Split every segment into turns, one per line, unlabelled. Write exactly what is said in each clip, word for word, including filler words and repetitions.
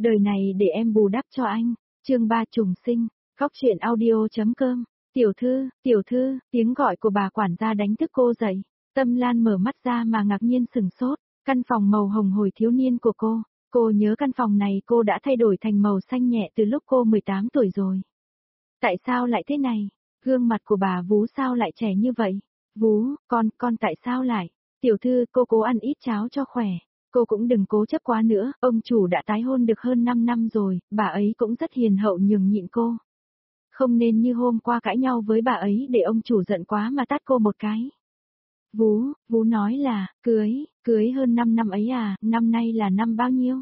Đời này để em bù đắp cho anh. Chương ba trùng sinh, khóc chuyện audio.com. Tiểu thư, tiểu thư, tiếng gọi của bà quản gia đánh thức cô dậy. Tâm Lan mở mắt ra mà ngạc nhiên sừng sốt, căn phòng màu hồng hồi thiếu niên của cô. Cô nhớ căn phòng này cô đã thay đổi thành màu xanh nhẹ từ lúc cô mười tám tuổi rồi. Tại sao lại thế này? Gương mặt của bà Vú sao lại trẻ như vậy? Vú, con, con tại sao lại? Tiểu thư, cô cố ăn ít cháo cho khỏe. Cô cũng đừng cố chấp quá nữa, ông chủ đã tái hôn được hơn năm năm rồi, bà ấy cũng rất hiền hậu nhường nhịn cô. Không nên như hôm qua cãi nhau với bà ấy để ông chủ giận quá mà tát cô một cái. Vú, Vú nói là, cưới, cưới hơn năm năm ấy à, năm nay là năm bao nhiêu?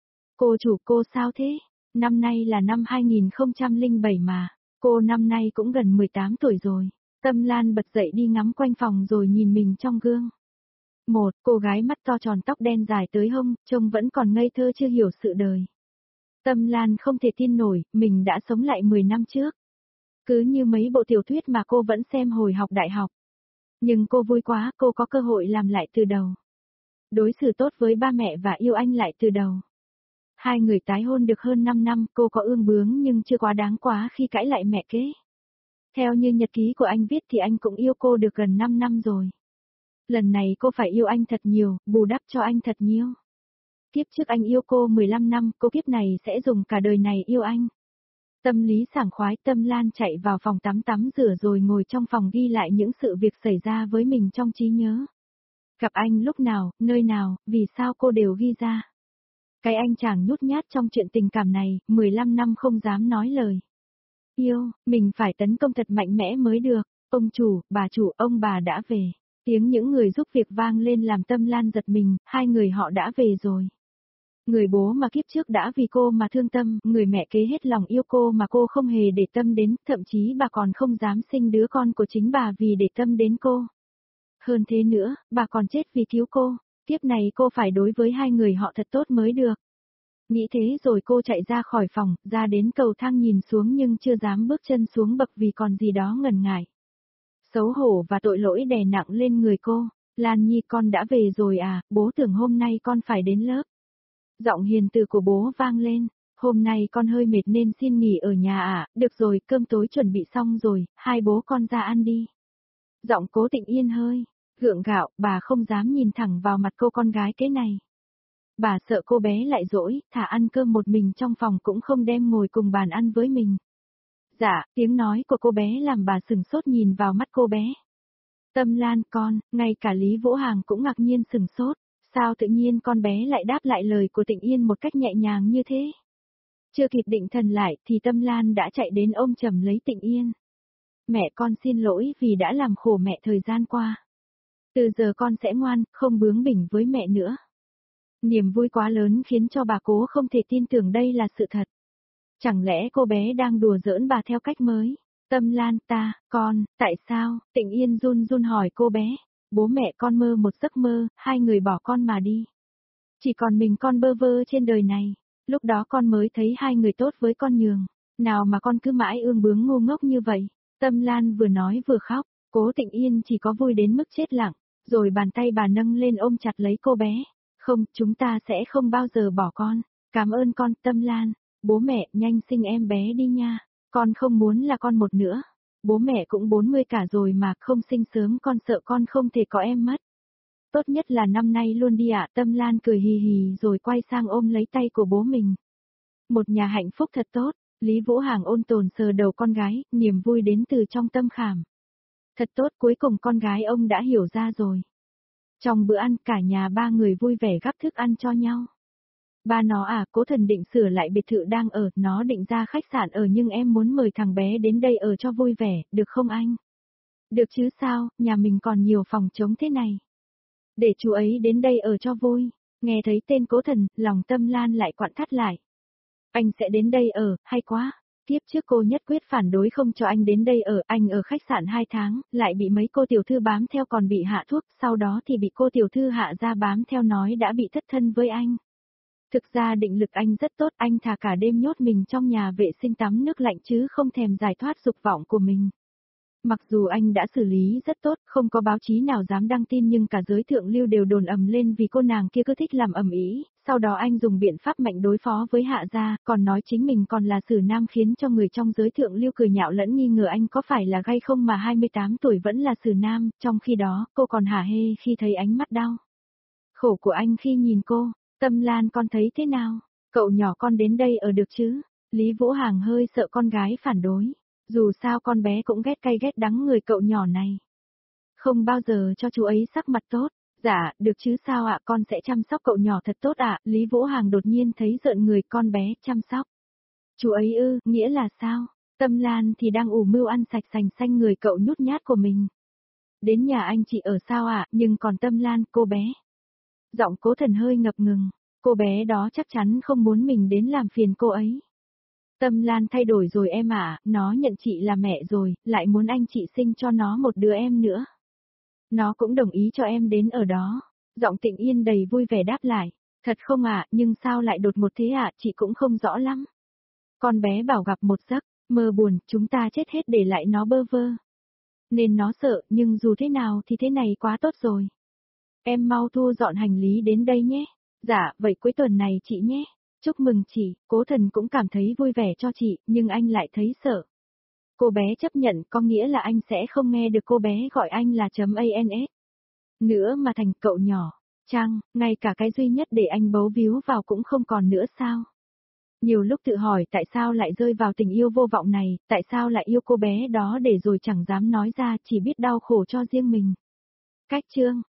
Cô chủ cô sao thế? Năm nay là năm hai nghìn không trăm lẻ bảy mà, cô năm nay cũng gần mười tám tuổi rồi. Tâm Lan bật dậy đi ngắm quanh phòng rồi nhìn mình trong gương. Một, cô gái mắt to tròn tóc đen dài tới hông, trông vẫn còn ngây thơ chưa hiểu sự đời. Tâm Lan không thể tin nổi, mình đã sống lại mười năm trước. Cứ như mấy bộ tiểu thuyết mà cô vẫn xem hồi học đại học. Nhưng cô vui quá, cô có cơ hội làm lại từ đầu. Đối xử tốt với ba mẹ và yêu anh lại từ đầu. Hai người tái hôn được hơn năm năm, cô có ương bướng nhưng chưa quá đáng quá khi cãi lại mẹ kế. Theo như nhật ký của anh viết thì anh cũng yêu cô được gần năm năm rồi. Lần này cô phải yêu anh thật nhiều, bù đắp cho anh thật nhiều. Kiếp trước anh yêu cô mười lăm năm, cô kiếp này sẽ dùng cả đời này yêu anh. Tâm lý sảng khoái, Tâm Lan chạy vào phòng tắm tắm rửa rồi ngồi trong phòng ghi lại những sự việc xảy ra với mình trong trí nhớ. Gặp anh lúc nào, nơi nào, vì sao cô đều ghi ra. Cái anh chàng nhút nhát trong chuyện tình cảm này, mười lăm năm không dám nói lời. Yêu, mình phải tấn công thật mạnh mẽ mới được. Ông chủ, bà chủ, ông bà đã về. Tiếng những người giúp việc vang lên làm Tâm Lan giật mình, hai người họ đã về rồi. Người bố mà kiếp trước đã vì cô mà thương tâm, người mẹ kế hết lòng yêu cô mà cô không hề để tâm đến, thậm chí bà còn không dám sinh đứa con của chính bà vì để tâm đến cô. Hơn thế nữa, bà còn chết vì cứu cô, kiếp này cô phải đối với hai người họ thật tốt mới được. Nghĩ thế rồi cô chạy ra khỏi phòng, ra đến cầu thang nhìn xuống nhưng chưa dám bước chân xuống bậc vì còn gì đó ngần ngại. Xấu hổ và tội lỗi đè nặng lên người cô. Lan Nhi, con đã về rồi à, bố tưởng hôm nay con phải đến lớp. Giọng hiền từ của bố vang lên, hôm nay con hơi mệt nên xin nghỉ ở nhà à, được rồi, cơm tối chuẩn bị xong rồi, hai bố con ra ăn đi. Giọng Cố Tịnh Yên hơi gượng gạo, bà không dám nhìn thẳng vào mặt cô con gái kế này. Bà sợ cô bé lại dỗi, thả ăn cơm một mình trong phòng cũng không đem ngồi cùng bàn ăn với mình. Dạ, tiếng nói của cô bé làm bà sừng sốt nhìn vào mắt cô bé. Tâm Lan con, ngay cả Lý Vỗ Hàng cũng ngạc nhiên sừng sốt, sao tự nhiên con bé lại đáp lại lời của Tịnh Yên một cách nhẹ nhàng như thế. Chưa kịp định thần lại thì Tâm Lan đã chạy đến ôm chầm lấy Tịnh Yên. Mẹ con xin lỗi vì đã làm khổ mẹ thời gian qua. Từ giờ con sẽ ngoan, không bướng bỉnh với mẹ nữa. Niềm vui quá lớn khiến cho bà Cố không thể tin tưởng đây là sự thật. Chẳng lẽ cô bé đang đùa giỡn bà theo cách mới? Tâm Lan, ta, con, tại sao? Tịnh Yên run run hỏi cô bé. Bố mẹ con mơ một giấc mơ, hai người bỏ con mà đi. Chỉ còn mình con bơ vơ trên đời này. Lúc đó con mới thấy hai người tốt với con nhường. Nào mà con cứ mãi ương bướng ngu ngốc như vậy. Tâm Lan vừa nói vừa khóc. Cố Tịnh Yên chỉ có vui đến mức chết lặng. Rồi bàn tay bà nâng lên ôm chặt lấy cô bé. Không, chúng ta sẽ không bao giờ bỏ con. Cảm ơn con, Tâm Lan. Bố mẹ, nhanh sinh em bé đi nha. Con không muốn là con một nữa. Bố mẹ cũng bốn mươi cả rồi mà, không sinh sớm con sợ con không thể có em mất. Tốt nhất là năm nay luôn đi ạ. Tâm Lan cười hì hì rồi quay sang ôm lấy tay của bố mình. Một nhà hạnh phúc thật tốt. Lý Vũ Hàng ôn tồn sờ đầu con gái, niềm vui đến từ trong tâm khảm. Thật tốt, cuối cùng con gái ông đã hiểu ra rồi. Trong bữa ăn, cả nhà ba người vui vẻ gắp thức ăn cho nhau. Ba nó à, Cố Thần định sửa lại biệt thự đang ở, nó định ra khách sạn ở nhưng em muốn mời thằng bé đến đây ở cho vui vẻ, được không anh? Được chứ sao, nhà mình còn nhiều phòng trống thế này. Để chú ấy đến đây ở cho vui. Nghe thấy tên Cố Thần, lòng Tâm Lan lại quặn thắt lại. Anh sẽ đến đây ở, hay quá. Tiếp trước cô nhất quyết phản đối không cho anh đến đây ở, anh ở khách sạn hai tháng, lại bị mấy cô tiểu thư bám theo còn bị hạ thuốc, sau đó thì bị cô tiểu thư hạ ra bám theo nói đã bị thất thân với anh. Thực ra định lực anh rất tốt, anh thà cả đêm nhốt mình trong nhà vệ sinh tắm nước lạnh chứ không thèm giải thoát dục vọng của mình. Mặc dù anh đã xử lý rất tốt, không có báo chí nào dám đăng tin nhưng cả giới thượng lưu đều đồn ầm lên vì cô nàng kia cứ thích làm ầm ĩ, Sau đó anh dùng biện pháp mạnh đối phó với Hạ gia, còn nói chính mình còn là Sử Nam khiến cho người trong giới thượng lưu cười nhạo lẫn nghi ngờ anh có phải là gay không mà hai mươi tám tuổi vẫn là Sử Nam, trong khi đó, cô còn hả hê khi thấy ánh mắt đau khổ của anh khi nhìn cô. Tâm Lan con thấy thế nào? Cậu nhỏ con đến đây ở được chứ? Lý Vũ Hàng hơi sợ con gái phản đối. Dù sao con bé cũng ghét cay ghét đắng người cậu nhỏ này. Không bao giờ cho chú ấy sắc mặt tốt. Dạ, được chứ sao ạ, con sẽ chăm sóc cậu nhỏ thật tốt ạ. Lý Vũ Hàng đột nhiên thấy giận người con bé chăm sóc. Chú ấy ư, nghĩa là sao? Tâm Lan thì đang ủ mưu ăn sạch sành xanh người cậu nhút nhát của mình. Đến nhà anh chị ở sao ạ, nhưng còn Tâm Lan, cô bé. Giọng Cố Thần hơi ngập ngừng, cô bé đó chắc chắn không muốn mình đến làm phiền cô ấy. Tâm Lan thay đổi rồi em ạ, nó nhận chị là mẹ rồi, lại muốn anh chị sinh cho nó một đứa em nữa. Nó cũng đồng ý cho em đến ở đó. Giọng Tịnh Yên đầy vui vẻ đáp lại, thật không ạ, nhưng sao lại đột một thế ạ, chị cũng không rõ lắm. Con bé bảo gặp một giấc mơ buồn, chúng ta chết hết để lại nó bơ vơ. Nên nó sợ, nhưng dù thế nào thì thế này quá tốt rồi. Em mau thu dọn hành lý đến đây nhé. Dạ, vậy cuối tuần này chị nhé. Chúc mừng chị, Cố Thần cũng cảm thấy vui vẻ cho chị, nhưng anh lại thấy sợ. Cô bé chấp nhận có nghĩa là anh sẽ không nghe được cô bé gọi anh là chấm ans. Nữa mà thành cậu nhỏ, chăng, ngay cả cái duy nhất để anh bấu víu vào cũng không còn nữa sao? Nhiều lúc tự hỏi tại sao lại rơi vào tình yêu vô vọng này, tại sao lại yêu cô bé đó để rồi chẳng dám nói ra, chỉ biết đau khổ cho riêng mình. Cách chương